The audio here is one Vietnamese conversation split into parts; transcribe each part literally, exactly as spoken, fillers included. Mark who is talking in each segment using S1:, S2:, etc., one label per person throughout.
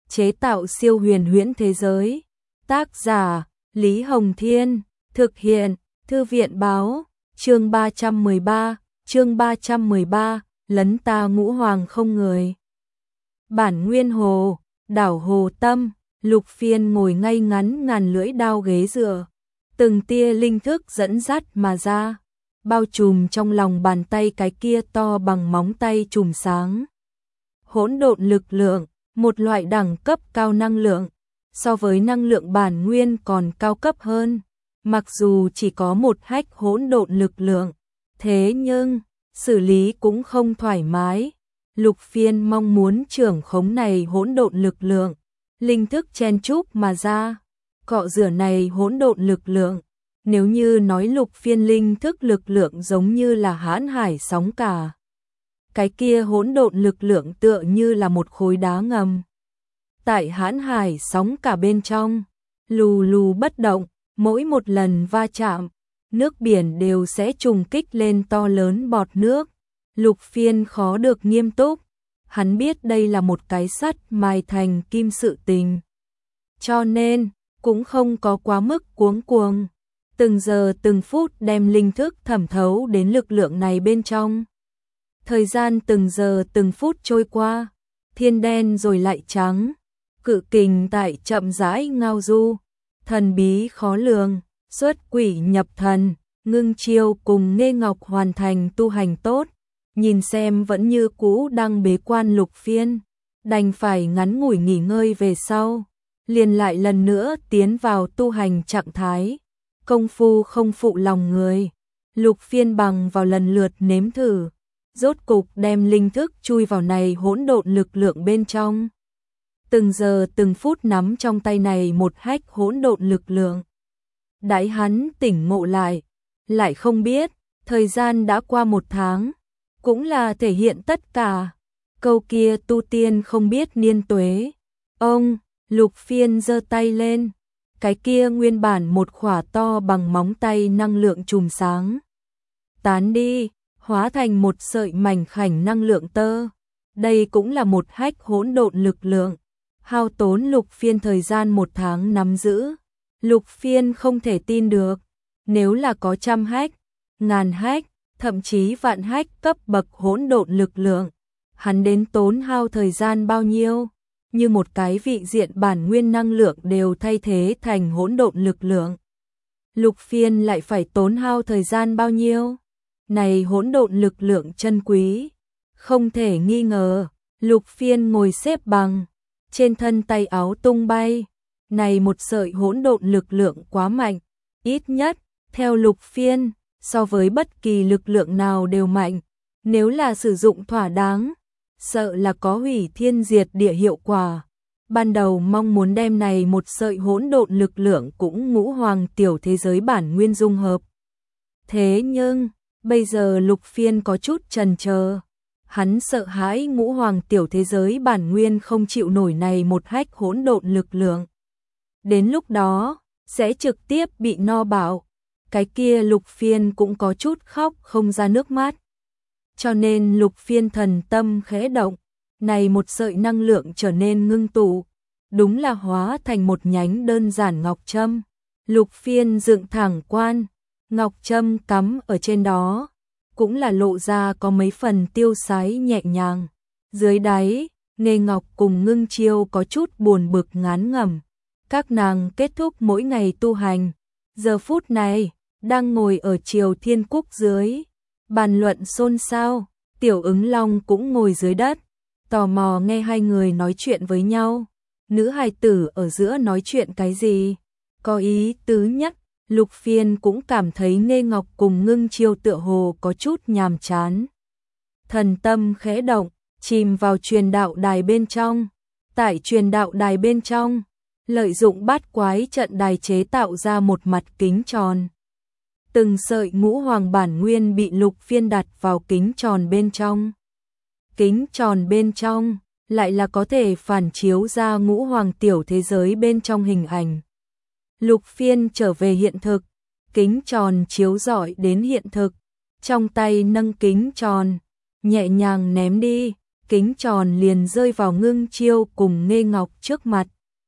S1: chế tạo siêu huyền huyễn thế giới. Tác giả Lý Hồng Thiên, thực hiện Thư viện Báo, chương ba trăm mười ba, chương ba trăm mười ba, lấn ta ngũ hoàng không người. Bản nguyên hồ, đảo Hồ Tâm, Lục Phiên ngồi ngay ngắn ngàn lưỡi đao ghế dựa, từng tia linh thức dẫn dắt mà ra, bao trùm trong lòng bàn tay cái kia to bằng móng tay chùm sáng. Hỗn độn lực lượng, một loại đẳng cấp cao năng lượng, so với năng lượng bản nguyên còn cao cấp hơn. Mặc dù chỉ có một hách hỗn độn lực lượng, thế nhưng xử lý cũng không thoải mái. Lục Phiên mong muốn trưởng khống này hỗn độn lực lượng, linh thức chen chúc mà ra, cọ rửa này hỗn độn lực lượng. Nếu như nói Lục Phiên linh thức lực lượng giống như là hãn hải sóng cả, cái kia hỗn độn lực lượng tựa như là một khối đá ngầm. Tại hãn hải sóng cả bên trong, lù lù bất động, mỗi một lần va chạm, nước biển đều sẽ trùng kích lên to lớn bọt nước. Lục Phiên khó được nghiêm túc, hắn biết đây là một cái sắt mài thành kim sự tình, cho nên cũng không có quá mức cuống cuồng, từng giờ từng phút đem linh thức thẩm thấu đến lực lượng này bên trong. Thời gian từng giờ từng phút trôi qua, thiên đen rồi lại trắng, cự kình tại chậm rãi ngao du, thần bí khó lường, xuất quỷ nhập thần, Ngưng Chiêu cùng Nghê Ngọc hoàn thành tu hành tốt, nhìn xem vẫn như cũ đang bế quan. Lục Phiên đành phải ngắn ngủi nghỉ ngơi về sau, liền lại lần nữa tiến vào tu hành trạng thái. Công phu không phụ lòng người, Lục Phiên bằng vào lần lượt nếm thử, rốt cục đem linh thức chui vào này hỗn độn lực lượng bên trong. Từng giờ từng phút nắm trong tay này một hách hỗn độn lực lượng. Đãi hắn tỉnh ngộ lại, lại không biết, thời gian đã qua một tháng, cũng là thể hiện tất cả. Câu kia tu tiên không biết niên tuế. Ông, Lục Phiên giơ tay lên, cái kia nguyên bản một khỏa to bằng móng tay năng lượng chùm sáng tán đi, hóa thành một sợi mảnh khảnh năng lượng tơ. Đây cũng là một hách hỗn độn lực lượng, hao tốn Lục Phiên thời gian một tháng nắm giữ. Lục Phiên không thể tin được, nếu là có trăm hách, ngàn hách, thậm chí vạn hách cấp bậc hỗn độn lực lượng, hắn đến tốn hao thời gian bao nhiêu? Như một cái vị diện bản nguyên năng lượng đều thay thế thành hỗn độn lực lượng, Lục Phiên lại phải tốn hao thời gian bao nhiêu? Này hỗn độn lực lượng chân quý, không thể nghi ngờ. Lục Phiên ngồi xếp bằng, trên thân tay áo tung bay. Này một sợi hỗn độn lực lượng quá mạnh, ít nhất theo Lục Phiên, so với bất kỳ lực lượng nào đều mạnh. Nếu là sử dụng thỏa đáng, sợ là có hủy thiên diệt địa hiệu quả. Ban đầu mong muốn đem này một sợi hỗn độn lực lượng cũng ngũ hoàng tiểu thế giới bản nguyên dung hợp. Thế nhưng, bây giờ Lục Phiên có chút chần chờ. Hắn sợ hãi ngũ hoàng tiểu thế giới bản nguyên không chịu nổi này một hách hỗn độn lực lượng. Đến lúc đó, sẽ trực tiếp bị no bạo. Cái kia Lục Phiên cũng có chút khóc không ra nước mắt. Cho nên Lục Phiên thần tâm khẽ động, này một sợi năng lượng trở nên ngưng tụ, đúng là hóa thành một nhánh đơn giản ngọc trâm. Lục Phiên dựng thẳng quan, ngọc trâm cắm ở trên đó, cũng là lộ ra có mấy phần tiêu sái nhẹ nhàng. Dưới đáy, Nghê Ngọc cùng Ngưng Chiêu có chút buồn bực ngán ngẩm. Các nàng kết thúc mỗi ngày tu hành, giờ phút này đang ngồi ở Triều Thiên Cúc dưới, bàn luận xôn xao. Tiểu Ứng Long cũng ngồi dưới đất, tò mò nghe hai người nói chuyện với nhau. Nữ hài tử ở giữa nói chuyện cái gì? Có ý tứ nhất. Lục Phiên cũng cảm thấy Nghê Ngọc cùng Ngưng Chiêu tựa hồ có chút nhàm chán. Thần tâm khẽ động, chìm vào truyền đạo đài bên trong. Tại truyền đạo đài bên trong, lợi dụng bát quái trận đài chế tạo ra một mặt kính tròn. Từng sợi ngũ hoàng bản nguyên bị Lục Phiên đặt vào kính tròn bên trong. Kính tròn bên trong lại là có thể phản chiếu ra ngũ hoàng tiểu thế giới bên trong hình ảnh. Lục Phiên trở về hiện thực, kính tròn chiếu rọi đến hiện thực, trong tay nâng kính tròn, nhẹ nhàng ném đi, kính tròn liền rơi vào Ngưng Chiêu cùng Nghê Ngọc trước mặt.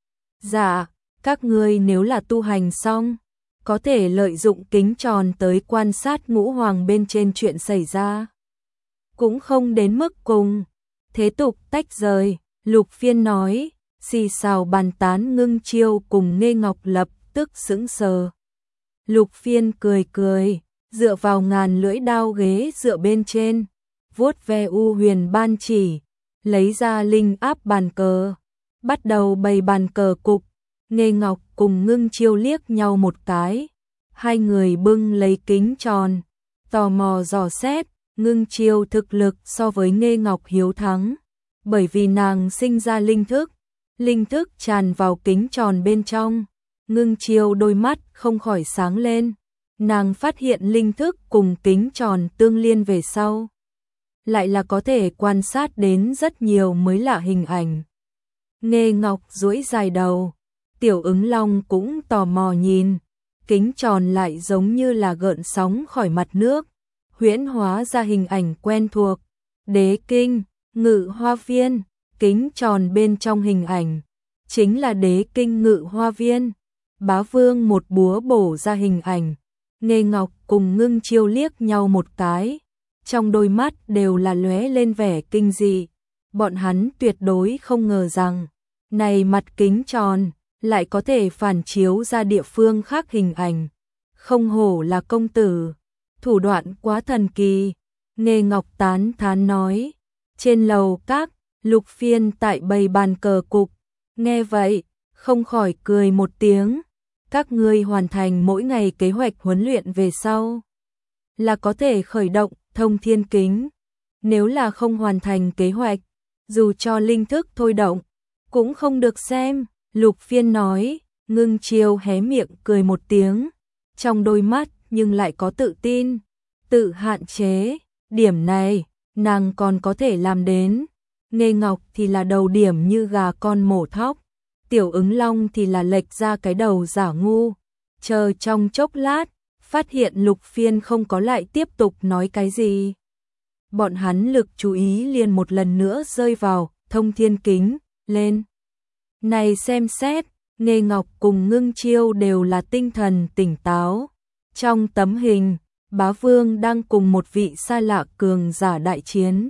S1: Dạ, các ngươi nếu là tu hành xong, có thể lợi dụng kính tròn tới quan sát ngũ hoàng bên trên chuyện xảy ra. Cũng không đến mức cùng thế tục tách rời, Lục Phiên nói, xì xào bàn tán Ngưng Chiêu cùng Nghê Ngọc lập tức sững sờ. Lục Phiên cười cười, dựa vào ngàn lưỡi đao ghế dựa bên trên, vuốt ve u huyền ban chỉ, lấy ra linh áp bàn cờ, bắt đầu bày bàn cờ cục. Nghê Ngọc cùng Ngưng Chiêu liếc nhau một cái, hai người bưng lấy kính tròn, tò mò dò xét. Ngưng Chiêu thực lực so với Nghê Ngọc hiếu thắng, bởi vì nàng sinh ra linh thức, linh thức tràn vào kính tròn bên trong. Ngưng Chiêu đôi mắt không khỏi sáng lên, nàng phát hiện linh thức cùng kính tròn tương liên về sau, lại là có thể quan sát đến rất nhiều mới lạ hình ảnh. Nghê Ngọc duỗi dài đầu, Tiểu Ứng Long cũng tò mò nhìn, kính tròn lại giống như là gợn sóng khỏi mặt nước, huyễn hóa ra hình ảnh quen thuộc, đế kinh, ngự hoa viên, kính tròn bên trong hình ảnh, chính là đế kinh ngự hoa viên. Bá Vương một búa bổ ra hình ảnh, Nghê Ngọc cùng Ngưng Chiêu liếc nhau một cái, trong đôi mắt đều là lóe lên vẻ kinh dị, bọn hắn tuyệt đối không ngờ rằng, này mặt kính tròn, lại có thể phản chiếu ra địa phương khác hình ảnh, không hổ là công tử. Thủ đoạn quá thần kỳ, Nghê Ngọc tán thán nói. Trên lầu các, Lục Phiên tại bày bàn cờ cục, nghe vậy, không khỏi cười một tiếng. Các ngươi hoàn thành mỗi ngày kế hoạch huấn luyện về sau, là có thể khởi động thông thiên kính. Nếu là không hoàn thành kế hoạch, dù cho linh thức thôi động, cũng không được xem. Lục Phiên nói. Ngưng Chiêu hé miệng cười một tiếng, trong đôi mắt nhưng lại có tự tin, tự hạn chế, điểm này, nàng còn có thể làm đến. Nghê Ngọc thì là đầu điểm như gà con mổ thóc, Tiểu Ứng Long thì là lệch ra cái đầu giả ngu. Chờ trong chốc lát, phát hiện Lục Phiên không có lại tiếp tục nói cái gì. Bọn hắn lực chú ý liền một lần nữa rơi vào thông thiên kính, lên. Này xem xét, Nghê Ngọc cùng Ngưng Chiêu đều là tinh thần tỉnh táo. Trong tấm hình, Bá Vương đang cùng một vị xa lạ cường giả đại chiến.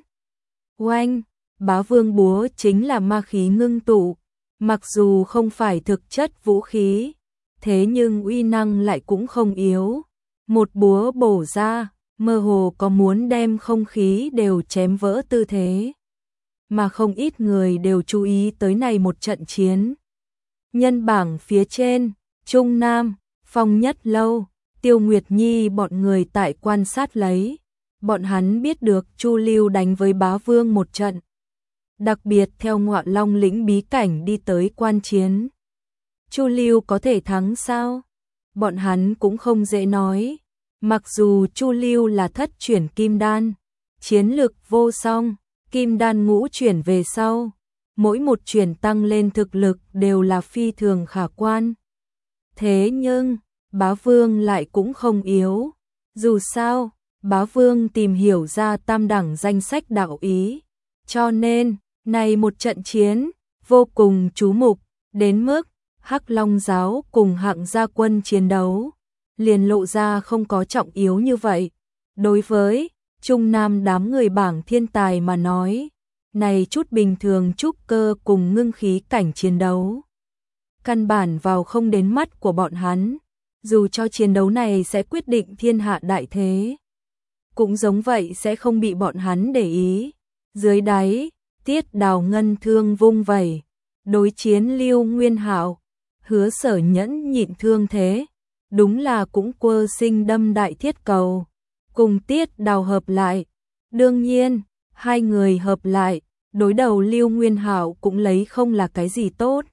S1: Oanh, Bá Vương búa chính là ma khí ngưng tụ, mặc dù không phải thực chất vũ khí, thế nhưng uy năng lại cũng không yếu. Một búa bổ ra, mơ hồ có muốn đem không khí đều chém vỡ tư thế. Mà không ít người đều chú ý tới này một trận chiến. Nhân bảng phía trên, Trung Nam, Phong Nhất Lâu, Tiêu Nguyệt Nhi bọn người tại quan sát lấy. Bọn hắn biết được Chu Lưu đánh với Bá Vương một trận. Đặc biệt theo Ngọa Long lĩnh bí cảnh đi tới quan chiến. Chu Lưu có thể thắng sao? Bọn hắn cũng không dễ nói. Mặc dù Chu Lưu là thất chuyển kim đan, chiến lực vô song, kim đan ngũ chuyển về sau, mỗi một chuyển tăng lên thực lực đều là phi thường khả quan. Thế nhưng, Bá Vương lại cũng không yếu. Dù sao, Bá Vương tìm hiểu ra tam đẳng danh sách đạo ý, cho nên, này một trận chiến, vô cùng chú mục, đến mức Hắc Long giáo cùng Hạng Gia quân chiến đấu, liền lộ ra không có trọng yếu như vậy. Đối với Trung Nam đám người bảng thiên tài mà nói, này chút bình thường trúc cơ cùng ngưng khí cảnh chiến đấu, căn bản vào không đến mắt của bọn hắn, dù cho chiến đấu này sẽ quyết định thiên hạ đại thế, cũng giống vậy sẽ không bị bọn hắn để ý. Dưới đáy, Tiết Đào ngân thương vung vẩy, đối chiến Lưu Nguyên Hạo, Hứa Sở nhẫn nhịn thương thế, đúng là cũng quơ sinh đâm đại thiết cầu, cùng Tiết Đào hợp lại. Đương nhiên, hai người hợp lại, đối đầu Lưu Nguyên Hạo cũng lấy không là cái gì tốt.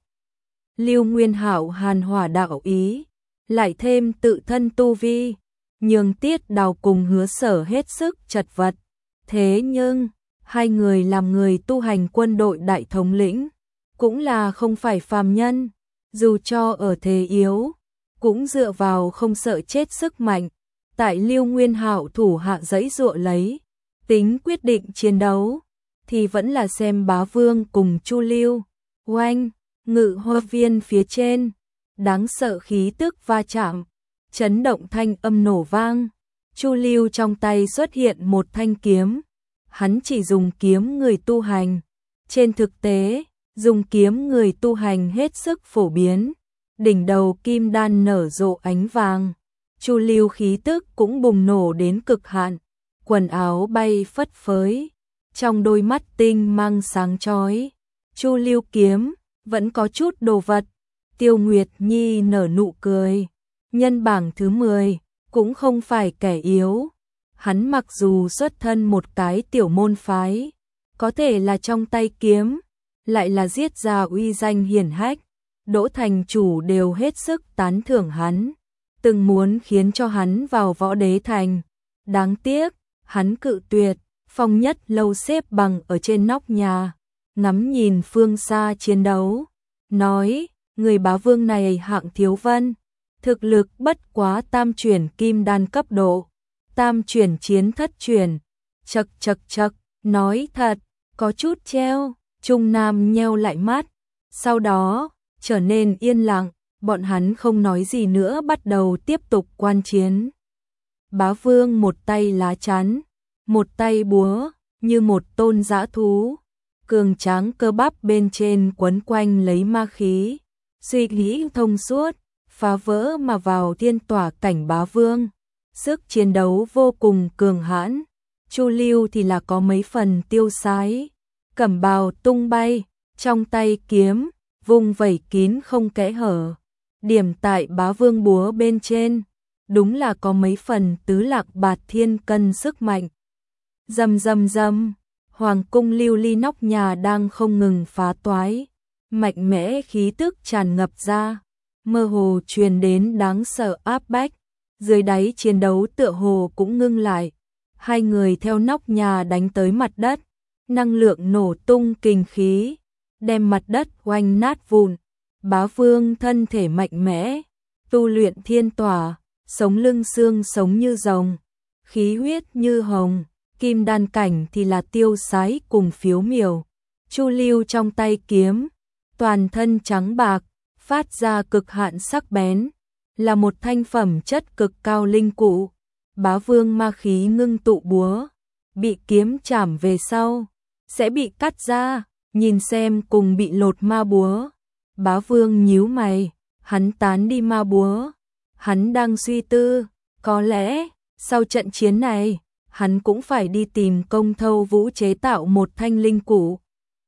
S1: Lưu Nguyên Hạo hàn hỏa đạo ý, lại thêm tự thân tu vi, nhường Tiết Đào cùng Hứa Sở hết sức chật vật. Thế nhưng, hai người làm người tu hành quân đội đại thống lĩnh, cũng là không phải phàm nhân, dù cho ở thế yếu, cũng dựa vào không sợ chết sức mạnh, tại Lưu Nguyên Hạo thủ hạ giãy giụa lấy, tính quyết định chiến đấu. thì vẫn là xem bá vương cùng Chu Lưu. Oanh, ngự hoa viên phía trên, đáng sợ khí tức va chạm, chấn động thanh âm nổ vang. Chu Lưu trong tay xuất hiện một thanh kiếm, hắn chỉ dùng kiếm người tu hành. Trên thực tế, dùng kiếm người tu hành hết sức phổ biến, đỉnh đầu kim đan nở rộ ánh vàng. Chu Lưu khí tức cũng bùng nổ đến cực hạn, quần áo bay phất phới, trong đôi mắt tinh mang sáng chói. Chu Lưu kiếm vẫn có chút đồ vật. Tiêu Nguyệt Nhi nở nụ cười, nhân bảng thứ mười cũng không phải kẻ yếu. Hắn mặc dù xuất thân một cái tiểu môn phái, có thể là trong tay kiếm, lại là giết ra uy danh hiển hách, Đỗ thành chủ đều hết sức tán thưởng hắn, từng muốn khiến cho hắn vào võ đế thành. Đáng tiếc, hắn cự tuyệt. Phong Nhất Lâu xếp bằng ở trên nóc nhà, ngắm nhìn phương xa chiến đấu, nói, người bá vương này hạng thiếu vân, thực lực bất quá tam chuyển kim đan cấp độ, tam chuyển chiến thất chuyển. Chậc chậc chậc, nói thật, có chút treo. Trung Nam nheo lại mắt, sau đó trở nên yên lặng, bọn hắn không nói gì nữa, bắt đầu tiếp tục quan chiến. Bá vương một tay lá chắn, một tay búa, như một tôn dã thú, cường tráng cơ bắp bên trên quấn quanh lấy ma khí, suy nghĩ thông suốt, phá vỡ mà vào thiên tỏa cảnh bá vương. Sức chiến đấu vô cùng cường hãn. Chu Lưu thì là có mấy phần tiêu sái, cẩm bào tung bay, trong tay kiếm, vùng vẩy kín không kẽ hở, điểm tại bá vương búa bên trên, đúng là có mấy phần tứ lạc bạt thiên cân sức mạnh. Rầm rầm rầm, hoàng cung lưu ly nóc nhà đang không ngừng phá toái, mạnh mẽ khí tức tràn ngập ra, mơ hồ truyền đến đáng sợ áp bách, dưới đáy chiến đấu tựa hồ cũng ngưng lại, hai người theo nóc nhà đánh tới mặt đất, năng lượng nổ tung kinh khí, đem mặt đất oanh nát vụn. Bá vương thân thể mạnh mẽ, tu luyện thiên tỏa, sống lưng xương sống như rồng, khí huyết như hồng. Kim đan cảnh thì là tiêu sái cùng phiếu miểu. Chu Lưu trong tay kiếm, toàn thân trắng bạc, phát ra cực hạn sắc bén, là một thanh phẩm chất cực cao linh cụ. Bá vương ma khí ngưng tụ búa, bị kiếm chảm về sau, sẽ bị cắt ra, nhìn xem cùng bị lột ma búa. Bá vương nhíu mày, hắn tán đi ma búa, hắn đang suy tư, có lẽ, sau trận chiến này, hắn cũng phải đi tìm Công Thâu Vũ chế tạo một thanh linh cụ.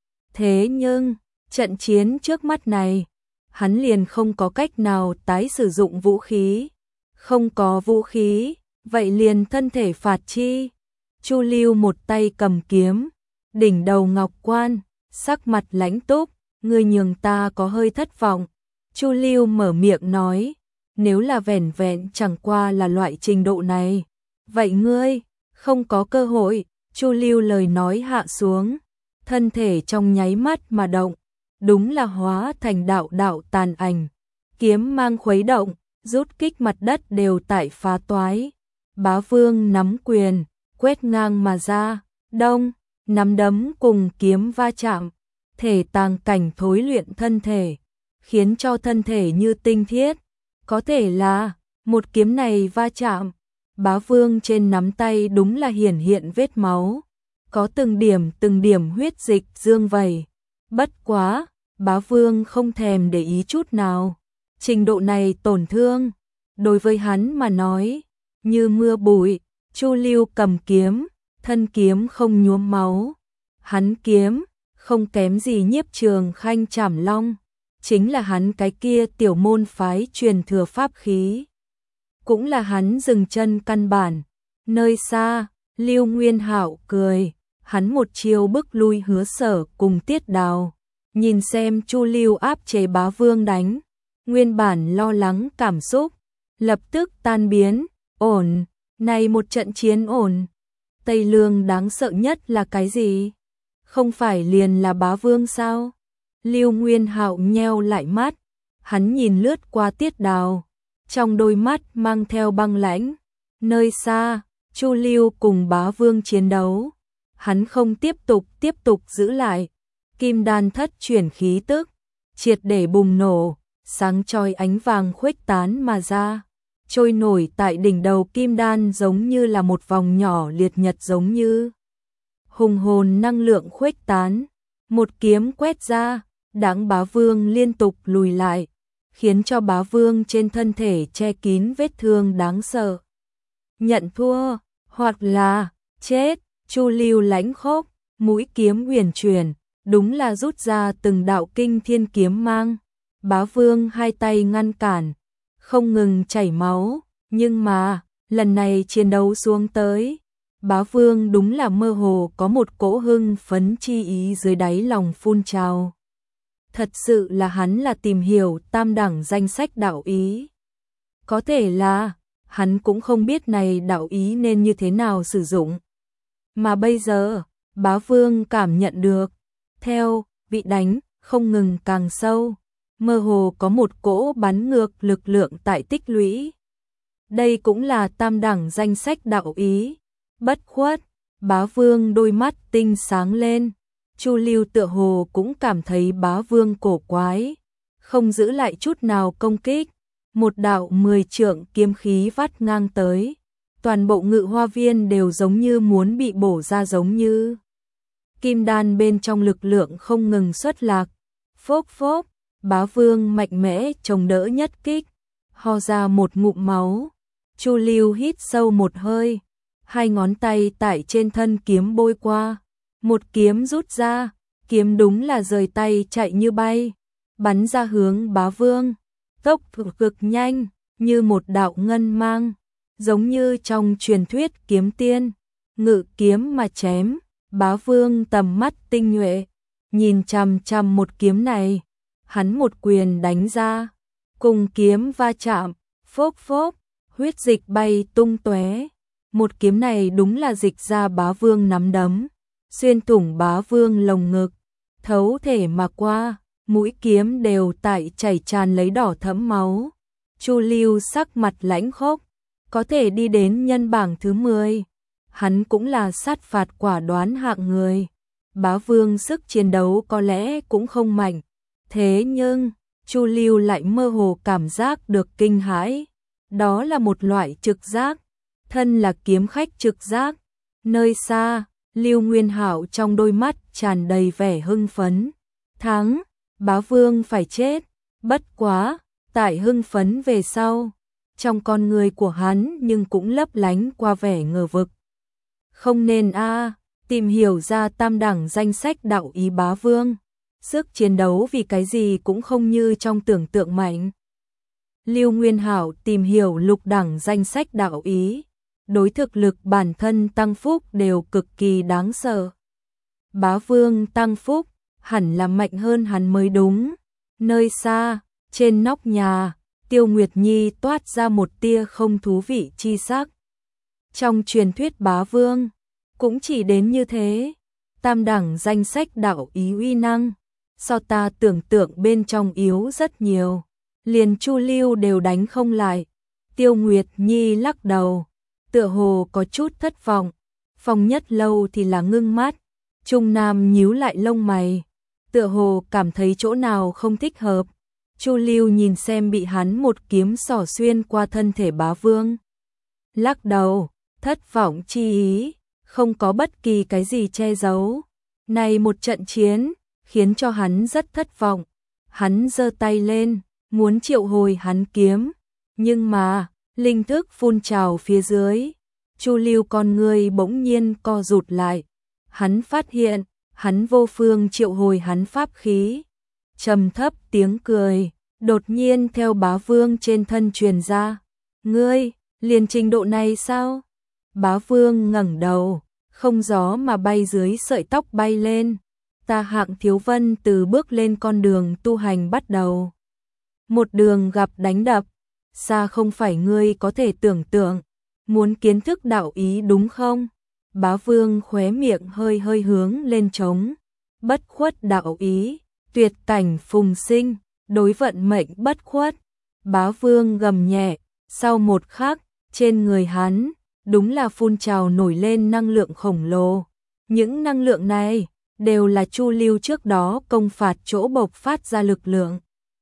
S1: Thế nhưng, trận chiến trước mắt này, hắn liền không có cách nào tái sử dụng vũ khí. Không có vũ khí, vậy liền thân thể phạt chi. Chu Lưu một tay cầm kiếm, đỉnh đầu ngọc quan, sắc mặt lãnh túc, ngươi nhường ta có hơi thất vọng. Chu Lưu mở miệng nói, nếu là vẻn vẹn chẳng qua là loại trình độ này, vậy ngươi không có cơ hội. Chu Lưu lời nói hạ xuống, thân thể trong nháy mắt mà động, đúng là hóa thành đạo đạo tàn ảnh, kiếm mang khuấy động, rút kích mặt đất đều tại phá toái. Bá vương nắm quyền, quét ngang mà ra, đông, nắm đấm cùng kiếm va chạm, thể tàng cảnh thối luyện thân thể, khiến cho thân thể như tinh thiết. Có thể là, một kiếm này va chạm, bá vương trên nắm tay đúng là hiển hiện vết máu, có từng điểm từng điểm huyết dịch dương vẩy. Bất quá, bá vương không thèm để ý chút nào. Trình độ này tổn thương, đối với hắn mà nói, như mưa bụi. Chu Lưu cầm kiếm, thân kiếm không nhuốm máu. Hắn kiếm, không kém gì Nhiếp Trường Khanh Trảm Long, chính là hắn cái kia tiểu môn phái truyền thừa pháp khí. Cũng là hắn dừng chân căn bản. Nơi xa, Lưu Nguyên Hạo cười, hắn một chiêu bức lui Hứa Sở cùng Tiết Đào. Nhìn xem Chu Lưu áp chế bá vương đánh, nguyên bản lo lắng cảm xúc, lập tức tan biến, ổn, này một trận chiến ổn. Tây Lương đáng sợ nhất là cái gì? Không phải liền là bá vương sao? Lưu Nguyên Hạo nheo lại mắt, hắn nhìn lướt qua Tiết Đào, trong đôi mắt mang theo băng lãnh. Nơi xa, Chu Lưu cùng bá vương chiến đấu, hắn không tiếp tục tiếp tục giữ lại. Kim đan thất chuyển khí tức, triệt để bùng nổ, sáng chói ánh vàng khuếch tán mà ra, trôi nổi tại đỉnh đầu kim đan giống như là một vòng nhỏ liệt nhật giống như. Hùng hồn năng lượng khuếch tán, một kiếm quét ra, Đãng Bá Vương liên tục lùi lại, khiến cho Bá Vương trên thân thể che kín vết thương đáng sợ. Nhận thua, hoặc là chết, Chu Lưu lãnh khốc, mũi kiếm huyền chuyển, đúng là rút ra từng đạo kinh thiên kiếm mang. Bá Vương hai tay ngăn cản, không ngừng chảy máu, nhưng mà, lần này chiến đấu xuống tới, Bá Vương đúng là mơ hồ có một cỗ hưng phấn chi ý dưới đáy lòng phun trào. Thật sự là hắn là tìm hiểu tam đẳng danh sách đạo ý. Có thể là, hắn cũng không biết này đạo ý nên như thế nào sử dụng. Mà bây giờ, Bá Vương cảm nhận được, theo, bị đánh, không ngừng càng sâu, mơ hồ có một cỗ bắn ngược lực lượng tại tích lũy. Đây cũng là tam đẳng danh sách đạo ý. Bất khuất, Bá Vương đôi mắt tinh sáng lên. Chu Lưu tựa hồ cũng cảm thấy Bá Vương cổ quái, không giữ lại chút nào công kích. Một đạo mười trượng kiếm khí vắt ngang tới, toàn bộ ngự hoa viên đều giống như muốn bị bổ ra giống như. Kim đan bên trong lực lượng không ngừng xuất lạc. Phốc phốc, Bá Vương mạnh mẽ chống đỡ nhất kích, ho ra một ngụm máu. Chu Lưu hít sâu một hơi, hai ngón tay tại trên thân kiếm bôi qua, một kiếm rút ra, kiếm đúng là rời tay chạy như bay, bắn ra hướng Bá Vương, tốc độ cực nhanh, như một đạo ngân mang, giống như trong truyền thuyết kiếm tiên, ngự kiếm mà chém. Bá Vương tầm mắt tinh nhuệ, nhìn chằm chằm một kiếm này, hắn một quyền đánh ra, cùng kiếm va chạm, phốc phốc, huyết dịch bay tung tóe. Một kiếm này đúng là dịch ra Bá Vương nắm đấm, xuyên thủng Bá Vương lồng ngực, thấu thể mà qua, mũi kiếm đều tại chảy tràn lấy đỏ thẫm máu. Chu Lưu sắc mặt lãnh khốc, có thể đi đến nhân bảng thứ mười. Hắn cũng là sát phạt quả đoán hạng người. Bá Vương sức chiến đấu có lẽ cũng không mạnh, thế nhưng Chu Lưu lại mơ hồ cảm giác được kinh hãi. Đó là một loại trực giác, thân là kiếm khách trực giác. Nơi xa, Lưu Nguyên Hạo trong đôi mắt tràn đầy vẻ hưng phấn. Thắng, Bá Vương phải chết. Bất quá, tại hưng phấn về sau, trong con người của hắn nhưng cũng lấp lánh qua vẻ ngờ vực. Không nên a, à, tìm hiểu ra tam đẳng danh sách đạo ý Bá Vương, sức chiến đấu vì cái gì cũng không như trong tưởng tượng mạnh. Lưu Nguyên Hạo tìm hiểu lục đẳng danh sách đạo ý, đối thực lực bản thân tăng phúc đều cực kỳ đáng sợ. Bá Vương tăng phúc, hẳn là mạnh hơn hắn mới đúng. Nơi xa, trên nóc nhà, Tiêu Nguyệt Nhi toát ra một tia không thú vị chi sắc. Trong truyền thuyết Bá Vương, cũng chỉ đến như thế. Tam đẳng danh sách đạo ý uy năng, so ta tưởng tượng bên trong yếu rất nhiều. Liền Chu Lưu đều đánh không lại. Tiêu Nguyệt Nhi lắc đầu, tựa hồ có chút thất vọng. Phong Nhất Lâu thì là ngưng mắt. Trung Nam nhíu lại lông mày, tựa hồ cảm thấy chỗ nào không thích hợp. Chu Lưu nhìn xem bị hắn một kiếm xỏ xuyên qua thân thể Bá Vương, lắc đầu, thất vọng chi ý, không có bất kỳ cái gì che giấu. Này một trận chiến, khiến cho hắn rất thất vọng. Hắn giơ tay lên, muốn triệu hồi hắn kiếm, nhưng mà, linh thức phun trào phía dưới. Chu Lưu con người bỗng nhiên co rụt lại. Hắn phát hiện, hắn vô phương triệu hồi hắn pháp khí. Trầm thấp tiếng cười, đột nhiên theo Bá Vương trên thân truyền ra. Ngươi, liền trình độ này sao? Bá Vương ngẩng đầu, không gió mà bay dưới sợi tóc bay lên. Ta Hạng Thiếu Vân từ bước lên con đường tu hành bắt đầu. Một đường gặp đánh đập, xa không phải ngươi có thể tưởng tượng. Muốn kiến thức đạo ý đúng không? Bá Vương khóe miệng hơi hơi hướng lên trống. Bất khuất đạo ý, tuyệt cảnh phùng sinh, đối vận mệnh bất khuất. Bá Vương gầm nhẹ, sau một khắc, trên người hắn, đúng là phun trào nổi lên năng lượng khổng lồ. Những năng lượng này đều là Chu Lưu trước đó công phạt chỗ bộc phát ra lực lượng.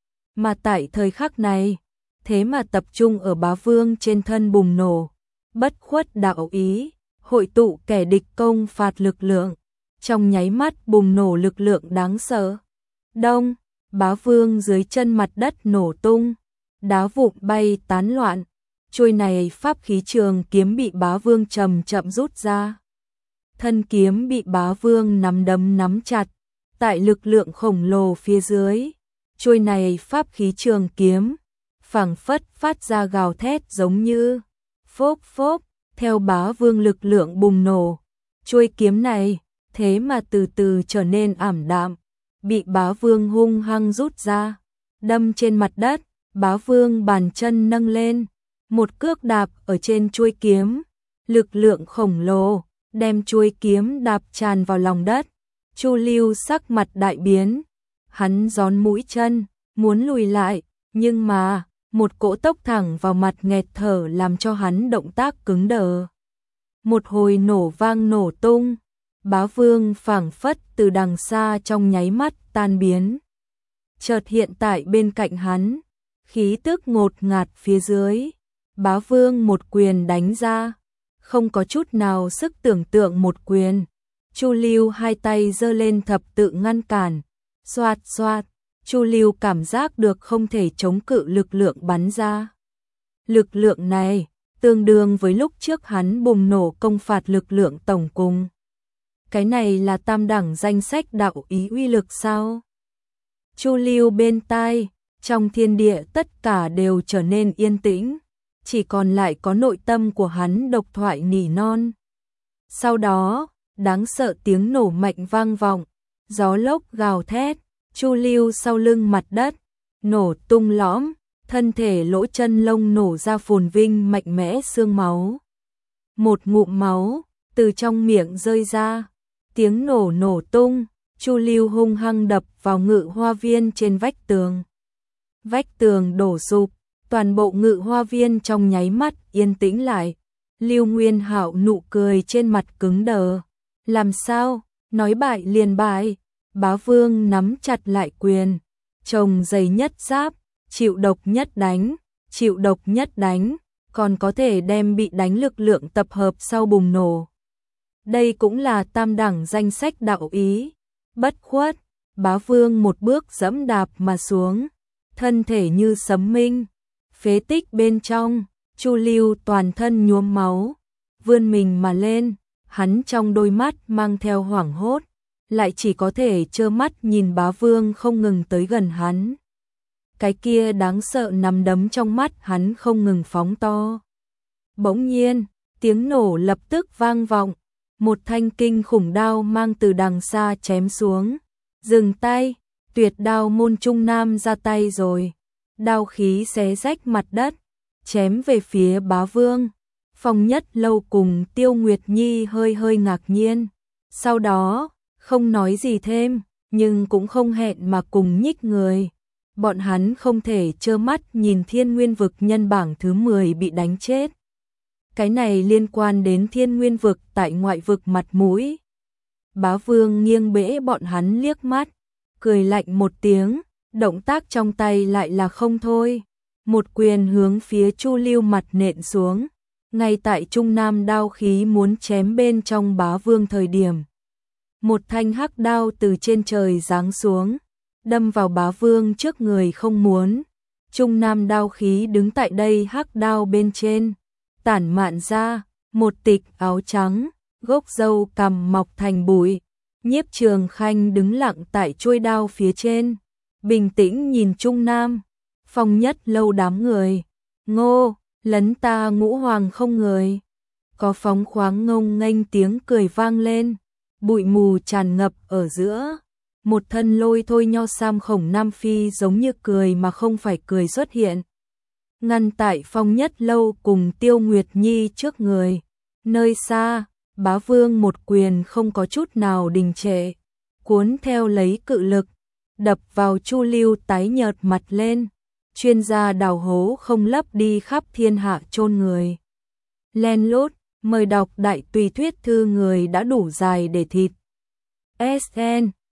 S1: Mà tại thời khắc này, thế mà tập trung ở Bá Vương trên thân bùng nổ, bất khuất đạo ý, hội tụ kẻ địch công phạt lực lượng, trong nháy mắt bùng nổ lực lượng đáng sợ. Đông, Bá Vương dưới chân mặt đất nổ tung, đá vụn bay tán loạn, chuôi này pháp khí trường kiếm bị Bá Vương chậm chậm rút ra. Thân kiếm bị Bá Vương nắm đấm nắm chặt, tại lực lượng khổng lồ phía dưới, chuôi này pháp khí trường kiếm phảng phất phát ra gào thét giống như phốp phốp, theo Bá Vương lực lượng bùng nổ, chuôi kiếm này thế mà từ từ trở nên ảm đạm, bị Bá Vương hung hăng rút ra, đâm trên mặt đất. Bá Vương bàn chân nâng lên, một cước đạp ở trên chuôi kiếm, lực lượng khổng lồ đem chuôi kiếm đạp tràn vào lòng đất. Chu Lưu sắc mặt đại biến, hắn gión mũi chân, muốn lùi lại, nhưng mà một cỗ tốc thẳng vào mặt nghẹt thở làm cho hắn động tác cứng đờ. Một hồi nổ vang nổ tung, Bá Vương phảng phất từ đằng xa trong nháy mắt tan biến. Chợt hiện tại bên cạnh hắn, khí tức ngột ngạt phía dưới, Bá Vương một quyền đánh ra, không có chút nào sức tưởng tượng một quyền. Chu Lưu hai tay giơ lên thập tự ngăn cản, xoạt xoạt, Chu Lưu cảm giác được không thể chống cự lực lượng bắn ra. Lực lượng này tương đương với lúc trước hắn bùng nổ công phạt lực lượng tổng cùng. Cái này là tam đẳng danh sách đạo ý uy lực sao? Chu Lưu bên tai, trong thiên địa tất cả đều trở nên yên tĩnh, chỉ còn lại có nội tâm của hắn độc thoại nỉ non. Sau đó, đáng sợ tiếng nổ mạnh vang vọng, gió lốc gào thét, Chu Lưu sau lưng mặt đất, nổ tung lõm, thân thể lỗ chân lông nổ ra phồn vinh mạnh mẽ xương máu. Một ngụm máu từ trong miệng rơi ra, tiếng nổ nổ tung, Chu Lưu hung hăng đập vào ngự hoa viên trên vách tường. Vách tường đổ sụp, toàn bộ ngự hoa viên trong nháy mắt yên tĩnh lại. Lưu Nguyên Hạo nụ cười trên mặt cứng đờ. Làm sao, nói bại liền bại. Bá Vương nắm chặt lại quyền, chồng dày nhất giáp, chịu độc nhất đánh, chịu độc nhất đánh, còn có thể đem bị đánh lực lượng tập hợp sau bùng nổ. Đây cũng là tam đẳng danh sách đạo ý. Bất khuất, Bá Vương một bước dẫm đạp mà xuống, thân thể như sấm minh, phế tích bên trong, Chu Lưu toàn thân nhuốm máu, vươn mình mà lên, hắn trong đôi mắt mang theo hoảng hốt, lại chỉ có thể trơ mắt nhìn Bá Vương không ngừng tới gần hắn. Cái kia đáng sợ nắm đấm trong mắt hắn không ngừng phóng to. Bỗng nhiên, tiếng nổ lập tức vang vọng, một thanh kinh khủng đao mang từ đằng xa chém xuống. Dừng tay, Tuyệt Đao môn Trung Nam ra tay rồi. Đao khí xé rách mặt đất, chém về phía Bá Vương. Phong Nhất Lâu cùng Tiêu Nguyệt Nhi hơi hơi ngạc nhiên. Sau đó, không nói gì thêm, nhưng cũng không hẹn mà cùng nhích người. Bọn hắn không thể trơ mắt nhìn Thiên Nguyên Vực nhân bảng thứ mười bị đánh chết. Cái này liên quan đến Thiên Nguyên Vực tại ngoại vực mặt mũi. Bá Vương nghiêng bẽ bọn hắn liếc mắt, cười lạnh một tiếng, động tác trong tay lại là không thôi. Một quyền hướng phía Chu Lưu mặt nện xuống, ngay tại Trung Nam đao khí muốn chém bên trong Bá Vương thời điểm. Một thanh hắc đao từ trên trời giáng xuống, đâm vào Bá Vương trước người không muốn. Trung Nam đao khí đứng tại đây hắc đao bên trên, tản mạn ra, một tịch áo trắng, gốc râu cằm mọc thành bụi. Nhiếp Trường Khanh đứng lặng tại chuôi đao phía trên, bình tĩnh nhìn Trung Nam. Phong Nhất Lâu đám người, ngô, lấn ta ngũ hoàng không người. Có phóng khoáng ngông nghênh tiếng cười vang lên, bụi mù tràn ngập ở giữa. Một thân lôi thôi nho sam khổng Nam Phi giống như cười mà không phải cười xuất hiện. Ngăn tại Phong Nhất Lâu cùng Tiêu Nguyệt Nhi trước người. Nơi xa, Bá Vương một quyền không có chút nào đình trệ, cuốn theo lấy cự lực, đập vào Chu Lưu tái nhợt mặt lên. Chuyên gia đào hố không lấp đi khắp thiên hạ chôn người. Len lút, Mời đọc đại tùy thuyết thư người đã đủ dài để thịt. ét en